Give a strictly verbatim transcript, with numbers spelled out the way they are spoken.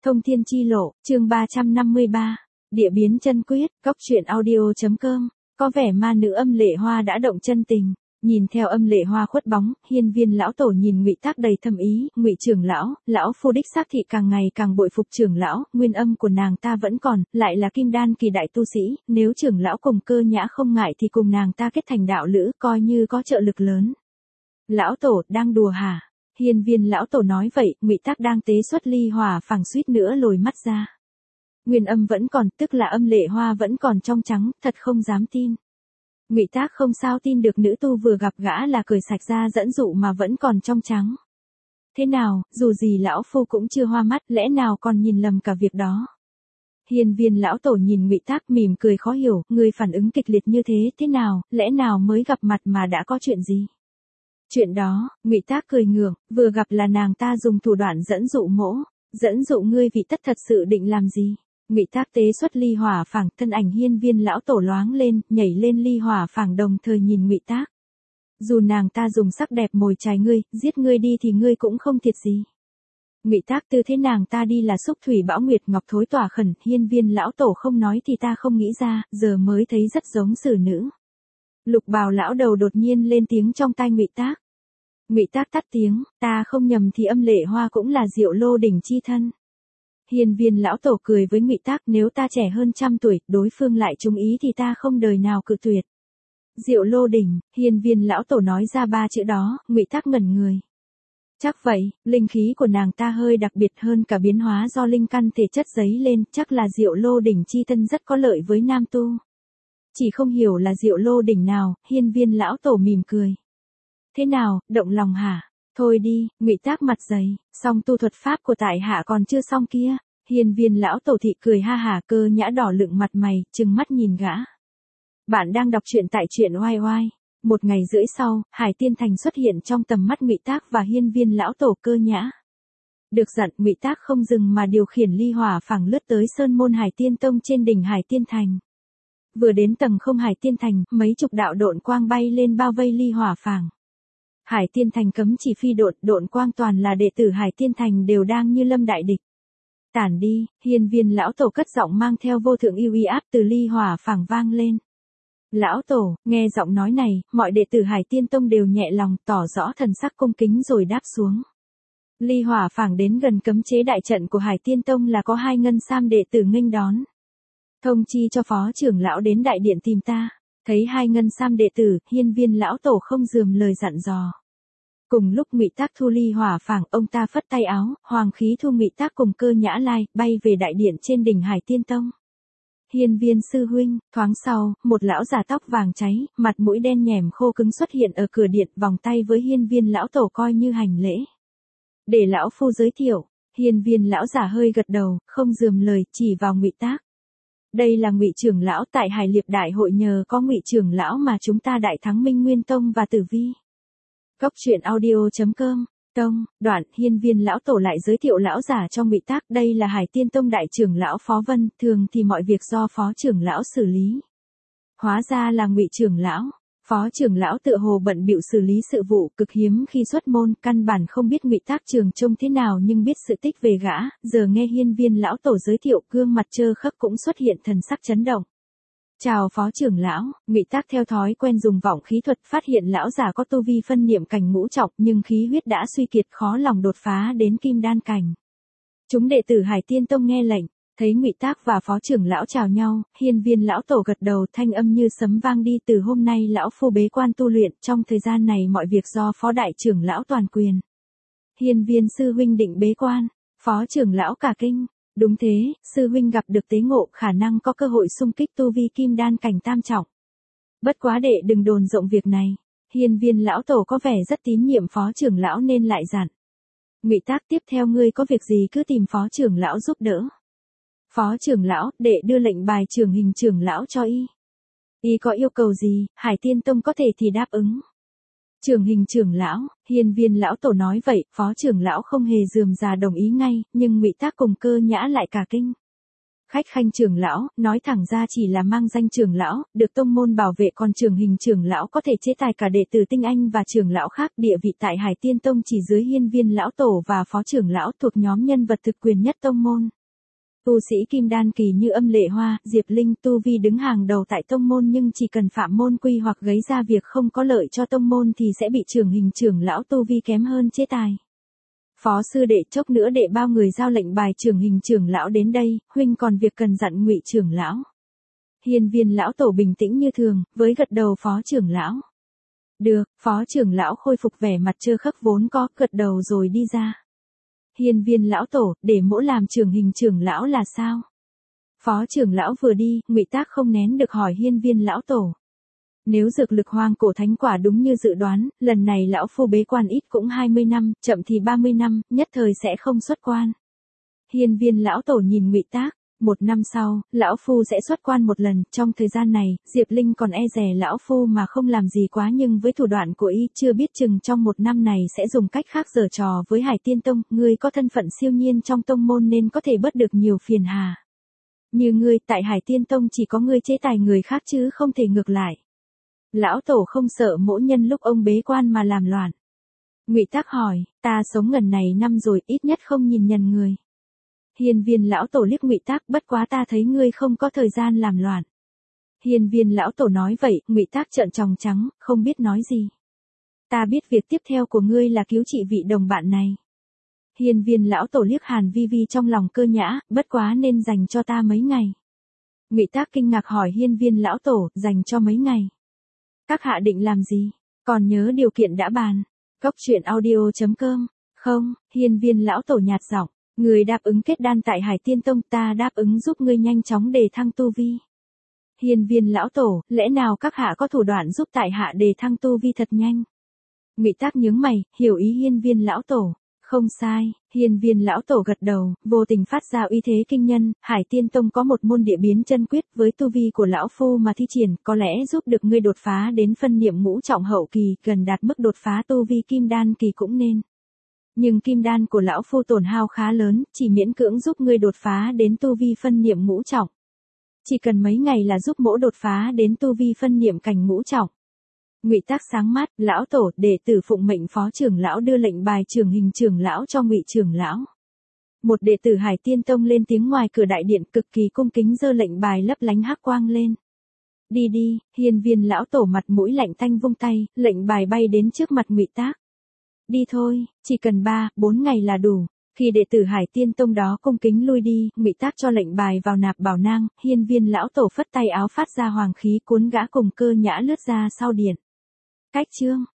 Thông thiên chi lộ, chương ba trăm năm mươi ba, địa biến chân quyết, góc truyện audio.com, có vẻ ma nữ Âm Lệ Hoa đã động chân tình. Nhìn theo Âm Lệ Hoa khuất bóng, hiên viên lão tổ nhìn Ngụy Tác đầy thâm ý, Ngụy trưởng lão, lão phu đích xác thị càng ngày càng bội phục trưởng lão, nguyên âm của nàng ta vẫn còn, lại là kim đan kỳ đại tu sĩ, nếu trưởng lão cùng Cơ Nhã không ngại thì cùng nàng ta kết thành đạo lữ, coi như có trợ lực lớn. Lão tổ, đang đùa hả? Hiên viên lão tổ nói vậy, Ngụy Tác đang tế xuất ly hỏa phảng suýt nữa lồi mắt ra. Nguyên âm vẫn còn, tức là Âm Lệ Hoa vẫn còn trong trắng, thật không dám tin. Ngụy Tác không sao tin được nữ tu vừa gặp gã là cởi sạch ra dẫn dụ mà vẫn còn trong trắng. Thế nào, dù gì lão phu cũng chưa hoa mắt, lẽ nào còn nhìn lầm cả việc đó. Hiên viên lão tổ nhìn Ngụy Tác mỉm cười khó hiểu, người phản ứng kịch liệt như thế, thế nào, lẽ nào mới gặp mặt mà đã có chuyện gì? Chuyện đó, Ngụy Tác cười ngượng, vừa gặp là nàng ta dùng thủ đoạn dẫn dụ mỗ, dẫn dụ ngươi vị tất thật sự định làm gì? Ngụy Tác tế xuất ly hỏa phảng, thân ảnh hiên viên lão tổ loáng lên, nhảy lên ly hỏa phảng đồng thời nhìn Ngụy Tác. Dù nàng ta dùng sắc đẹp mồi chài ngươi, giết ngươi đi thì ngươi cũng không thiệt gì. Ngụy Tác tư thế nàng ta đi là xúc thủy bão nguyệt ngọc thối tỏa khẩn, hiên viên lão tổ không nói thì ta không nghĩ ra, giờ mới thấy rất giống xử nữ. Lục bào lão đầu đột nhiên lên tiếng trong tai Ngụy Tác. Ngụy Tác tắt tiếng, ta không nhầm thì Âm Lệ Hoa cũng là Diệu Lô đỉnh chi thân. Hiên viên lão tổ cười với Ngụy Tác, nếu ta trẻ hơn trăm tuổi, đối phương lại trúng ý thì ta không đời nào cự tuyệt. Diệu Lô đỉnh, hiên viên lão tổ nói ra ba chữ đó, Ngụy Tác ngẩn người. Chắc vậy, linh khí của nàng ta hơi đặc biệt hơn cả biến hóa do linh căn thể chất giấy lên, chắc là Diệu Lô đỉnh chi thân rất có lợi với nam tu. Chỉ không hiểu là Diệu Lô đỉnh nào, hiên viên lão tổ mỉm cười. Thế nào, động lòng hả? Thôi đi, Ngụy Tác mặt dày, song tu thuật pháp của tại hạ còn chưa xong kia. Hiên viên lão tổ thị cười ha hà, Cơ Nhã đỏ lựng mặt mày, trừng mắt nhìn gã. Bạn đang đọc truyện tại truyện oai oai. Một ngày rưỡi sau, Hải Tiên Thành xuất hiện trong tầm mắt Ngụy Tác và hiên viên lão tổ Cơ Nhã. Được dặn, Ngụy Tác không dừng mà điều khiển ly hỏa phảng lướt tới sơn môn Hải Tiên Tông trên đỉnh Hải Tiên Thành. Vừa đến tầng không Hải Tiên Thành, mấy chục đạo độn quang bay lên bao vây ly hỏa phảng. Hải Tiên Thành cấm chỉ phi độn, độn quang toàn là đệ tử Hải Tiên Thành đều đang như lâm đại địch. Tản đi, hiên viên lão tổ cất giọng mang theo vô thượng yêu uy áp từ ly hỏa phảng vang lên. Lão tổ, nghe giọng nói này, mọi đệ tử Hải Tiên Tông đều nhẹ lòng, tỏ rõ thần sắc cung kính rồi đáp xuống. Ly hỏa phảng đến gần cấm chế đại trận của Hải Tiên Tông là có hai ngân sam đệ tử nghênh đón. Thông chi cho phó trưởng lão đến đại điện tìm ta. Thấy hai ngân sam đệ tử, hiên viên lão tổ không rườm lời dặn dò. Cùng lúc Ngụy Tác thu ly hỏa phảng, ông ta phất tay áo, hoàng khí thu Ngụy Tác cùng Cơ Nhã lai, bay về đại điện trên đỉnh Hải Tiên Tông. Hiên viên sư huynh, thoáng sau, một lão già tóc vàng cháy, mặt mũi đen nhẻm khô cứng xuất hiện ở cửa điện, vòng tay với hiên viên lão tổ coi như hành lễ. Để lão phu giới thiệu, hiên viên lão giả hơi gật đầu, không rườm lời, chỉ vào Ngụy Tác. Đây là Ngụy trưởng lão, tại Hải Liệp đại hội nhờ có Ngụy trưởng lão mà chúng ta đại thắng Minh Nguyên Tông và Tử Vi. Góc truyện audio.com, Tông, đoạn, hiên viên lão tổ lại giới thiệu lão giả cho Ngụy Tác, đây là Hải Tiên Tông đại trưởng lão Phó Vân, thường thì mọi việc do phó trưởng lão xử lý. Hóa ra là Ngụy trưởng lão. Phó trưởng lão tựa hồ bận bịu xử lý sự vụ, cực hiếm khi xuất môn, căn bản không biết Ngụy Tác trường trông thế nào nhưng biết sự tích về gã, giờ nghe hiên viên lão tổ giới thiệu, gương mặt trơ khắc cũng xuất hiện thần sắc chấn động. Chào phó trưởng lão, Ngụy Tác theo thói quen dùng vọng khí thuật phát hiện lão già có tu vi phân niệm cảnh ngũ trọng nhưng khí huyết đã suy kiệt khó lòng đột phá đến kim đan cảnh. Chúng đệ tử Hải Tiên Tông nghe lệnh. Thấy Ngụy Tác và phó trưởng lão chào nhau, hiên viên lão tổ gật đầu, thanh âm như sấm vang đi, từ hôm nay lão phu bế quan tu luyện, trong thời gian này mọi việc do phó đại trưởng lão toàn quyền. Hiên viên sư huynh định bế quan, phó trưởng lão cả kinh. Đúng thế, sư huynh gặp được tế ngộ, khả năng có cơ hội xung kích tu vi kim đan cảnh tam trọng. Bất quá đệ đừng đồn rộng việc này. Hiên viên lão tổ có vẻ rất tín nhiệm phó trưởng lão nên lại dặn. Ngụy Tác, tiếp theo ngươi có việc gì cứ tìm phó trưởng lão giúp đỡ. Phó trưởng lão, đệ đưa lệnh bài trưởng hình trưởng lão cho y. Y có yêu cầu gì, Hải Tiên Tông có thể thì đáp ứng. Trưởng hình trưởng lão, hiên viên lão tổ nói vậy, phó trưởng lão không hề rườm rà đồng ý ngay, nhưng Ngụy Tác cùng Cơ Nhã lại cả kinh. Khách khanh trưởng lão, nói thẳng ra chỉ là mang danh trưởng lão, được tông môn bảo vệ, còn trưởng hình trưởng lão có thể chế tài cả đệ tử tinh anh và trưởng lão khác. Địa vị tại Hải Tiên Tông chỉ dưới hiên viên lão tổ và phó trưởng lão, thuộc nhóm nhân vật thực quyền nhất tông môn. Tu sĩ kim đan kỳ như Âm Lệ Hoa, Diệp Linh tu vi đứng hàng đầu tại tông môn, nhưng chỉ cần phạm môn quy hoặc gây ra việc không có lợi cho tông môn thì sẽ bị trưởng hình trưởng lão tu vi kém hơn chế tài. Phó sư đệ, chốc nữa đệ bao người giao lệnh bài trưởng hình trưởng lão đến đây, huynh còn việc cần dặn Ngụy trưởng lão. Hiên viên lão tổ bình tĩnh như thường, với gật đầu phó trưởng lão. Được, phó trưởng lão khôi phục vẻ mặt trơ khắc vốn có, gật đầu rồi đi ra. Hiên viên lão tổ, để mỗ làm trưởng hình trưởng lão là sao? Phó trưởng lão vừa đi, Ngụy Tác không nén được hỏi hiên viên lão tổ. Nếu dược lực hoang cổ thánh quả đúng như dự đoán, lần này lão phu bế quan ít cũng hai mươi năm, chậm thì ba mươi năm, nhất thời sẽ không xuất quan. Hiên viên lão tổ nhìn Ngụy Tác, một năm sau, lão phu sẽ xuất quan một lần, trong thời gian này, Diệp Linh còn e dè lão phu mà không làm gì quá, nhưng với thủ đoạn của y, chưa biết chừng trong một năm này sẽ dùng cách khác giở trò với Hải Tiên Tông. Ngươi có thân phận siêu nhiên trong tông môn nên có thể bớt được nhiều phiền hà. Như ngươi, tại Hải Tiên Tông chỉ có ngươi chế tài người khác chứ không thể ngược lại. Lão tổ không sợ mỗi nhân lúc ông bế quan mà làm loạn. Ngụy Tác hỏi, ta sống ngần này năm rồi, ít nhất không nhìn nhầm người. Hiên viên lão tổ liếc Ngụy Tác, bất quá ta thấy ngươi không có thời gian làm loạn. Hiên viên lão tổ nói vậy, Ngụy Tác trợn tròng trắng, không biết nói gì. Ta biết việc tiếp theo của ngươi là cứu trị vị đồng bạn này. Hiên viên lão tổ liếc Hàn Vi Vi trong lòng cơ nhã, bất quá nên dành cho ta mấy ngày. Ngụy Tác kinh ngạc hỏi hiên viên lão tổ, dành cho mấy ngày. Các hạ định làm gì? Còn nhớ điều kiện đã bàn. Cốc truyện audio chấm com. Không, hiên viên lão tổ nhạt giọng. Người đáp ứng kết đan tại Hải Tiên Tông, ta đáp ứng giúp ngươi nhanh chóng đề thăng tu vi. Hiên viên lão tổ, lẽ nào các hạ có thủ đoạn giúp tại hạ đề thăng tu vi thật nhanh? Ngụy Tác nhướng mày, hiểu ý hiên viên lão tổ. Không sai, hiên viên lão tổ gật đầu, vô tình phát ra uy thế kinh nhân. Hải Tiên Tông có một môn địa biến chân quyết, với tu vi của lão phu mà thi triển, có lẽ giúp được ngươi đột phá đến phân niệm ngũ trọng hậu kỳ, gần đạt mức đột phá tu vi kim đan kỳ cũng nên. Nhưng kim đan của lão phu tổn hao khá lớn, chỉ miễn cưỡng giúp ngươi đột phá đến tu vi phân niệm ngũ trọng. Chỉ cần mấy ngày là giúp mỗ đột phá đến tu vi phân niệm cảnh ngũ trọng. Ngụy Tác sáng mắt, lão tổ, đệ tử phụng mệnh phó trưởng lão đưa lệnh bài trưởng hình trưởng lão cho Ngụy trưởng lão. Một đệ tử Hải Tiên Tông lên tiếng ngoài cửa đại điện, cực kỳ cung kính giơ lệnh bài lấp lánh hắc quang lên. Đi đi, hiên viên lão tổ mặt mũi lạnh tanh vung tay, lệnh bài bay đến trước mặt Ngụy Tác. Đi thôi, chỉ cần ba, bốn ngày là đủ. Khi đệ tử Hải Tiên Tông đó cung kính lui đi, Ngụy Tác cho lệnh bài vào nạp bảo nang, hiên viên lão tổ phất tay áo phát ra hoàng khí, cuốn gã cùng cơ nhã lướt ra sau điện. Cách chương